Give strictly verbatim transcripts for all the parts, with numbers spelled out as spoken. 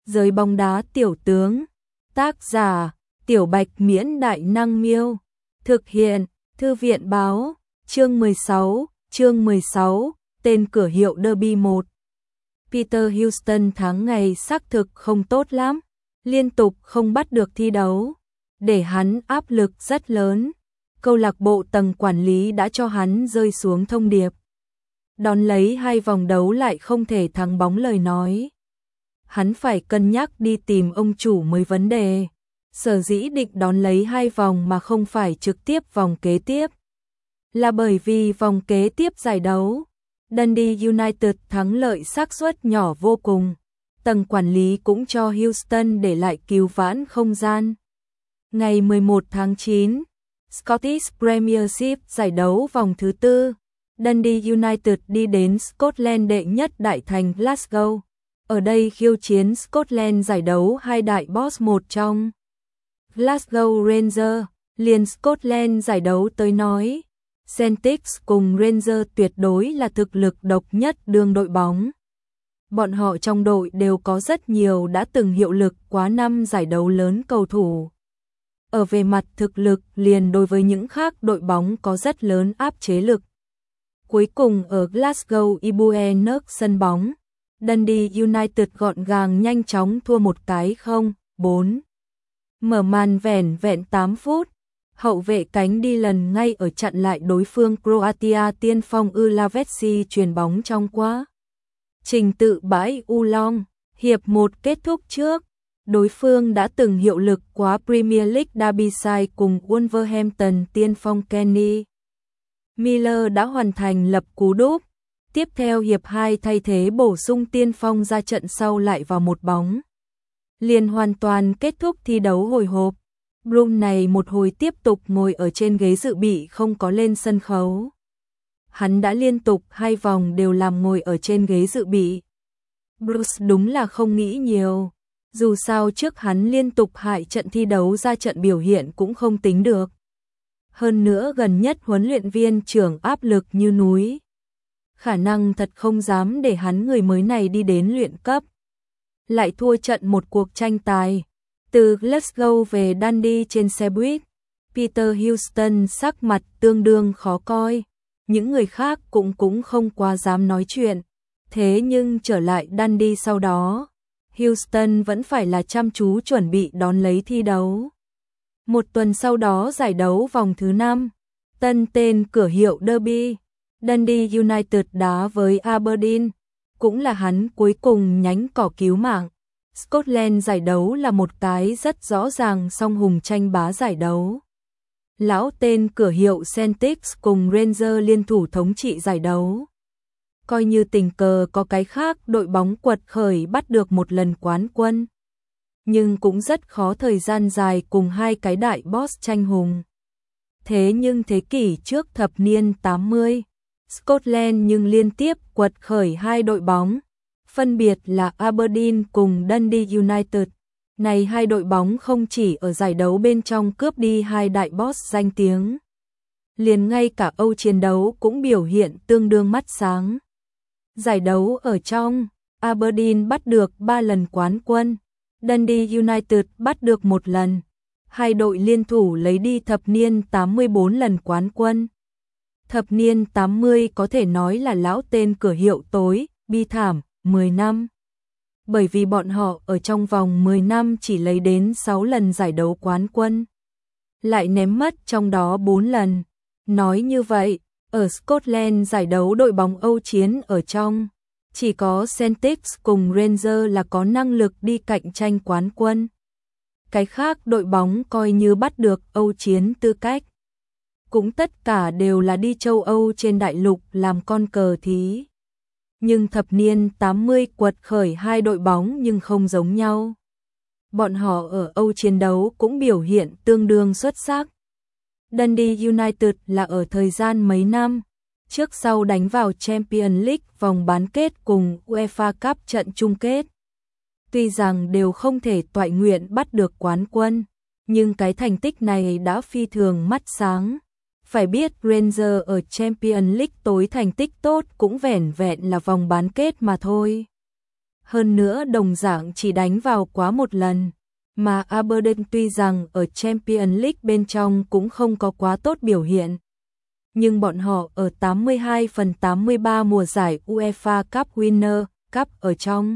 Giới bóng đá tiểu tướng. Tác giả: Tiểu Bạch Miễn Đại Năng Miêu. Thực hiện: Thư viện Báo. Chương mười sáu, chương mười sáu, tên cửa hiệu Derby một. Peter Houston tháng ngày xác thực không tốt lắm, liên tục không bắt được thi đấu, để hắn áp lực rất lớn. Câu lạc bộ tầng quản lý đã cho hắn rơi xuống thông điệp. Đón lấy hai vòng đấu lại không thể thắng bóng lời nói. Hắn phải cân nhắc đi tìm ông chủ mới vấn đề. Sở dĩ định đón lấy hai vòng mà không phải trực tiếp vòng kế tiếp, là bởi vì vòng kế tiếp giải đấu, Dundee United thắng lợi xác suất nhỏ vô cùng. Tầng quản lý cũng cho Houston để lại cứu vãn không gian. Ngày mười một tháng chín, Scottish Premiership giải đấu vòng thứ tư, Dundee United đi đến Scotland đệ nhất đại thành Glasgow. Ở đây khiêu chiến Scotland giải đấu hai đại boss một trong. Glasgow Rangers, liền Scotland giải đấu tới nói, Celtic cùng Rangers tuyệt đối là thực lực độc nhất đương đội bóng. Bọn họ trong đội đều có rất nhiều đã từng hiệu lực quá năm giải đấu lớn cầu thủ. Ở về mặt thực lực liền đối với những khác đội bóng có rất lớn áp chế lực. Cuối cùng ở Glasgow Ibuenuk sân bóng, Dundee United gọn gàng nhanh chóng thua một cái không, bốn. Mở màn vẻn vẹn tám phút, hậu vệ cánh Dylan ngay ở chặn lại đối phương Croatia tiên phong Ulaveci chuyền bóng trong quá trình tự bãi U Long. Hiệp một kết thúc trước, đối phương đã từng hiệu lực quá Premier League Derbyshire cùng Wolverhampton tiên phong Kenny Miller đã hoàn thành lập cú đúp. Tiếp theo hiệp hai thay thế bổ sung tiên phong ra trận sau lại vào một bóng, liền hoàn toàn kết thúc thi đấu hồi hộp. Bruce này một hồi tiếp tục ngồi ở trên ghế dự bị không có lên sân khấu. Hắn đã liên tục hai vòng đều làm ngồi ở trên ghế dự bị. Bruce đúng là không nghĩ nhiều, dù sao trước hắn liên tục hại trận thi đấu ra trận biểu hiện cũng không tính được. Hơn nữa gần nhất huấn luyện viên trưởng áp lực như núi, khả năng thật không dám để hắn người mới này đi đến luyện cấp. Lại thua trận một cuộc tranh tài. Từ Glasgow về Dundee trên xe buýt, Peter Houston sắc mặt tương đương khó coi. Những người khác cũng cũng không quá dám nói chuyện. Thế nhưng trở lại Dundee sau đó, Houston vẫn phải là chăm chú chuẩn bị đón lấy thi đấu. Một tuần sau đó giải đấu vòng thứ năm, tân tên cửa hiệu Derby, Dundee United đá với Aberdeen, cũng là hắn cuối cùng nhánh cỏ cứu mạng. Scotland giải đấu là một cái rất rõ ràng song hùng tranh bá giải đấu. Lão tên cửa hiệu Celtic cùng Rangers liên thủ thống trị giải đấu. Coi như tình cờ có cái khác đội bóng quật khởi bắt được một lần quán quân, nhưng cũng rất khó thời gian dài cùng hai cái đại boss tranh hùng. Thế nhưng thế kỷ trước thập niên tám mươi, Scotland nhưng liên tiếp quật khởi hai đội bóng, phân biệt là Aberdeen cùng Dundee United. Này hai đội bóng không chỉ ở giải đấu bên trong cướp đi hai đại boss danh tiếng, liền ngay cả Âu chiến đấu cũng biểu hiện tương đương mắt sáng. Giải đấu ở trong, Aberdeen bắt được ba lần quán quân, Dundee United bắt được một lần. Hai đội liên thủ lấy đi thập niên tám mươi bốn lần quán quân. Thập niên tám mươi có thể nói là lão tên cửa hiệu tối, bi thảm, mười năm. Bởi vì bọn họ ở trong vòng mười năm chỉ lấy đến sáu lần giải đấu quán quân, lại ném mất trong đó bốn lần. Nói như vậy, ở Scotland giải đấu đội bóng Âu chiến ở trong, chỉ có Celtic cùng Rangers là có năng lực đi cạnh tranh quán quân. Cái khác đội bóng coi như bắt được Âu chiến tư cách, cũng tất cả đều là đi châu Âu trên đại lục làm con cờ thí. Nhưng thập niên tám mươi quật khởi hai đội bóng nhưng không giống nhau. Bọn họ ở Âu chiến đấu cũng biểu hiện tương đương xuất sắc. Dundee United là ở thời gian mấy năm trước sau đánh vào Champions League vòng bán kết cùng UEFA Cup trận chung kết. Tuy rằng đều không thể toại nguyện bắt được quán quân, nhưng cái thành tích này đã phi thường mắt sáng. Phải biết Rangers ở Champions League tối thành tích tốt cũng vẻn vẹn là vòng bán kết mà thôi. hơn nữa đồng dạng chỉ đánh vào quá một lần, mà Aberdeen tuy rằng ở Champions League bên trong cũng không có quá tốt biểu hiện. Nhưng bọn họ ở tám mươi hai phần tám mươi ba mùa giải UEFA Cup Winner Cup ở trong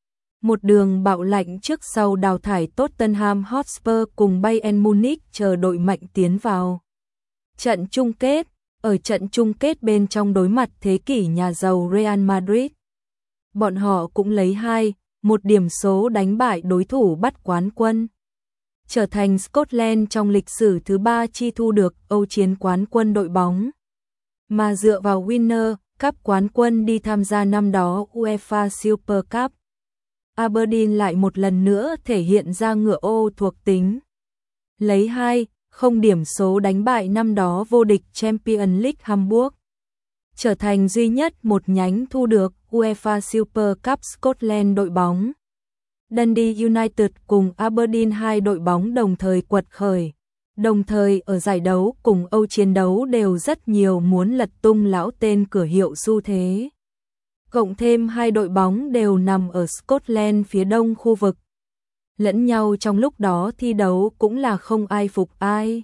một đường bạo lạnh trước sau đào thải Tottenham Hotspur cùng Bayern Munich chờ đội mạnh tiến vào trận chung kết. Ở trận chung kết bên trong đối mặt thế kỷ nhà giàu Real Madrid, bọn họ cũng lấy hai một điểm số đánh bại đối thủ bắt quán quân, trở thành Scotland trong lịch sử thứ ba chi thu được Âu chiến quán quân đội bóng, mà dựa vào Winner Cup quán quân đi tham gia năm đó UEFA Super Cup. Aberdeen lại một lần nữa thể hiện ra ngựa ô thuộc tính, lấy hai không điểm số đánh bại năm đó vô địch Champions League Hamburg, trở thành duy nhất một nhánh thu được UEFA Super Cup Scotland đội bóng. Dundee United cùng Aberdeen hai đội bóng đồng thời quật khởi, đồng thời ở giải đấu cùng Âu chiến đấu đều rất nhiều muốn lật tung lão tên cửa hiệu xu thế. Cộng thêm hai đội bóng đều nằm ở Scotland phía đông khu vực, lẫn nhau trong lúc đó thi đấu cũng là không ai phục ai.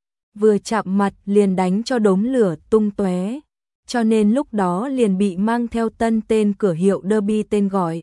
Vừa chạm mặt liền đánh cho đốm lửa tung tóe, cho nên lúc đó liền bị mang theo tân tên cửa hiệu derby tên gọi.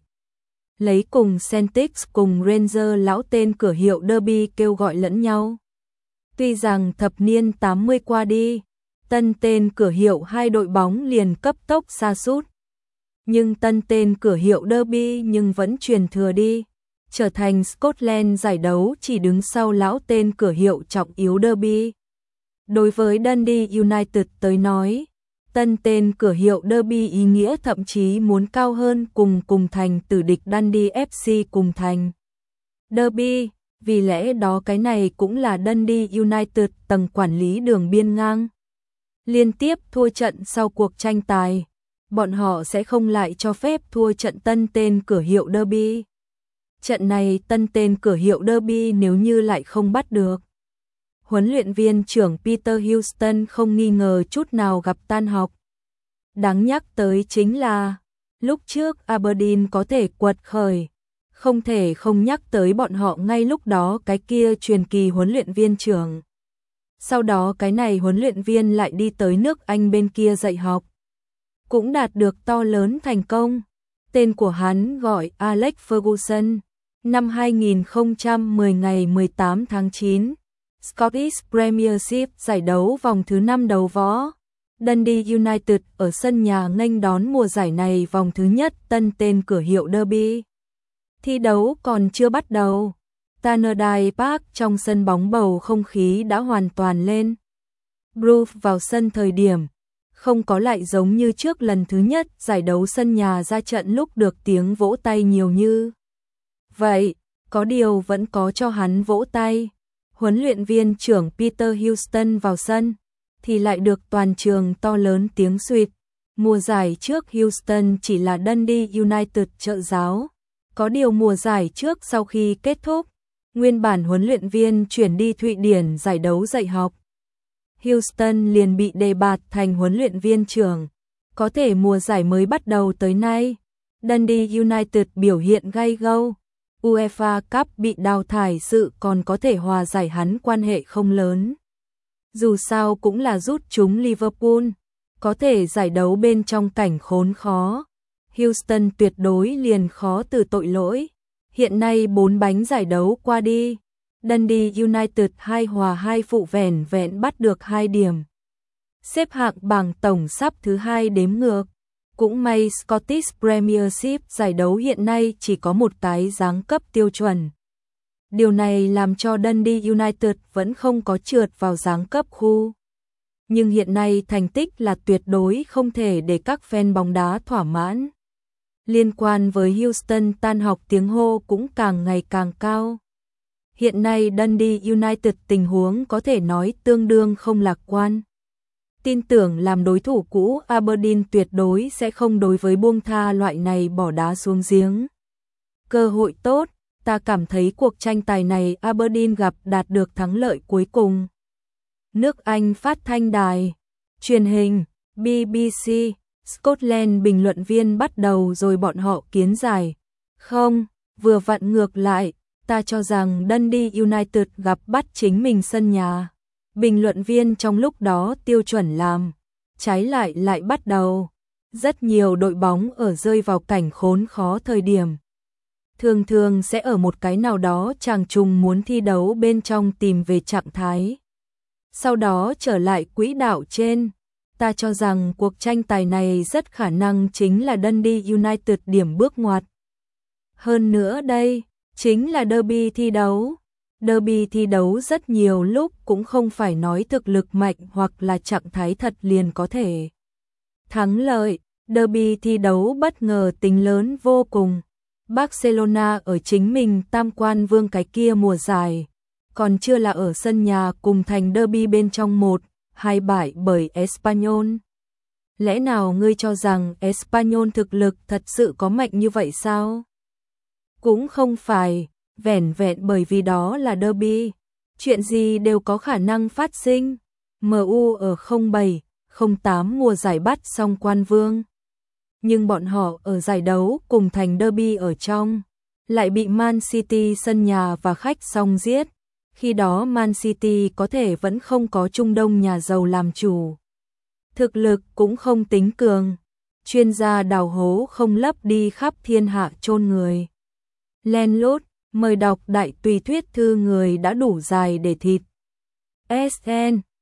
Lấy cùng Celtic cùng Rangers lão tên cửa hiệu derby kêu gọi lẫn nhau. Tuy rằng thập niên tám mươi qua đi, tân tên cửa hiệu hai đội bóng liền cấp tốc sa sút, nhưng tân tên cửa hiệu derby nhưng vẫn truyền thừa đi, trở thành Scotland giải đấu chỉ đứng sau lão tên cửa hiệu trọng yếu derby. Đối với Dundee United tới nói, tân tên cửa hiệu derby ý nghĩa thậm chí muốn cao hơn cùng cùng thành tử địch Dundee ép xê cùng thành derby, vì lẽ đó cái này cũng là Dundee United tầng quản lý đường biên ngang. Liên tiếp thua trận sau cuộc tranh tài, bọn họ sẽ không lại cho phép thua trận tân tên cửa hiệu derby. Trận này tân tên cửa hiệu derby nếu như lại không bắt được, huấn luyện viên trưởng Peter Houston không nghi ngờ chút nào gặp tan học. Đáng nhắc tới chính là, lúc trước Aberdeen có thể quật khởi, không thể không nhắc tới bọn họ ngay lúc đó cái kia truyền kỳ huấn luyện viên trưởng. Sau đó cái này huấn luyện viên lại đi tới nước Anh bên kia dạy học, cũng đạt được to lớn thành công. Tên của hắn gọi Alex Ferguson. Năm hai nghìn không trăm mười ngày mười tám tháng chín, Scottish Premiership giải đấu vòng thứ năm đấu võ. Dundee United ở sân nhà nghênh đón mùa giải này vòng thứ nhất tân tên cửa hiệu derby. Thi đấu còn chưa bắt đầu, Tannadice Park trong sân bóng bầu không khí đã hoàn toàn lên. Bruce vào sân thời điểm, không có lại giống như trước lần thứ nhất giải đấu sân nhà ra trận lúc được tiếng vỗ tay nhiều như vậy, có điều vẫn có cho hắn vỗ tay. Huấn luyện viên trưởng Peter Houston vào sân, thì lại được toàn trường to lớn tiếng suýt. Mùa giải trước Houston chỉ là Dundee United trợ giáo, có điều mùa giải trước sau khi kết thúc, nguyên bản huấn luyện viên chuyển đi Thụy Điển giải đấu dạy học. Houston liền bị đề bạt thành huấn luyện viên trưởng, có thể mùa giải mới bắt đầu tới nay, Dundee United biểu hiện gay go. UEFA Cup bị đào thải sự còn có thể hòa giải hắn quan hệ không lớn. Dù sao cũng là rút chúng Liverpool, có thể giải đấu bên trong cảnh khốn khó. Houston tuyệt đối liền khó từ tội lỗi. Hiện nay bốn bánh giải đấu qua đi, Dundee United hai hòa hai phụ vẻn vẹn bắt được hai điểm. Xếp hạng bảng tổng sắp thứ hai đếm ngược. Cũng may Scottish Premiership giải đấu hiện nay chỉ có một cái giáng cấp tiêu chuẩn. Điều này làm cho Dundee United vẫn không có trượt vào giáng cấp khu. Nhưng hiện nay thành tích là tuyệt đối không thể để các fan bóng đá thỏa mãn. Liên quan với Houston tan học tiếng hô cũng càng ngày càng cao. Hiện nay Dundee United tình huống có thể nói tương đương không lạc quan. Tin tưởng làm đối thủ cũ Aberdeen tuyệt đối sẽ không đối với buông tha loại này bỏ đá xuống giếng. Cơ hội tốt, ta cảm thấy cuộc tranh tài này Aberdeen gặp đạt được thắng lợi cuối cùng. Nước Anh phát thanh đài, truyền hình, bê bê xê, Scotland bình luận viên bắt đầu rồi bọn họ kiến giải. Không, vừa vặn ngược lại, ta cho rằng Dundee United gặp bắt chính mình sân nhà. Bình luận viên trong lúc đó tiêu chuẩn làm, trái lại lại bắt đầu. Rất nhiều đội bóng ở rơi vào cảnh khốn khó thời điểm. Thường thường sẽ ở một cái nào đó chàng trùng muốn thi đấu bên trong tìm về trạng thái. Sau đó trở lại quỹ đạo trên. Ta cho rằng cuộc tranh tài này rất khả năng chính là Dundee United điểm bước ngoặt. Hơn nữa đây, chính là derby thi đấu. Derby thi đấu rất nhiều lúc cũng không phải nói thực lực mạnh hoặc là trạng thái thật liền có thể thắng lợi. Derby thi đấu bất ngờ tính lớn vô cùng. Barcelona ở chính mình tam quan vương cái kia mùa giải, còn chưa là ở sân nhà cùng thành derby bên trong một, hai bại bởi Espanyol. Lẽ nào ngươi cho rằng Espanyol thực lực thật sự có mạnh như vậy sao? Cũng không phải, vẻn vẹn bởi vì đó là derby, chuyện gì đều có khả năng phát sinh. em u ở không bảy, không tám mùa giải bắt xong quan vương. Nhưng bọn họ ở giải đấu cùng thành derby ở trong, lại bị Man City sân nhà và khách song giết. Khi đó Man City có thể vẫn không có Trung Đông nhà giàu làm chủ. Thực lực cũng không tính cường. Chuyên gia đào hố không lấp đi khắp thiên hạ chôn người. Len lút, mời đọc đại tùy thuyết thư người đã đủ dài để thịt. ét en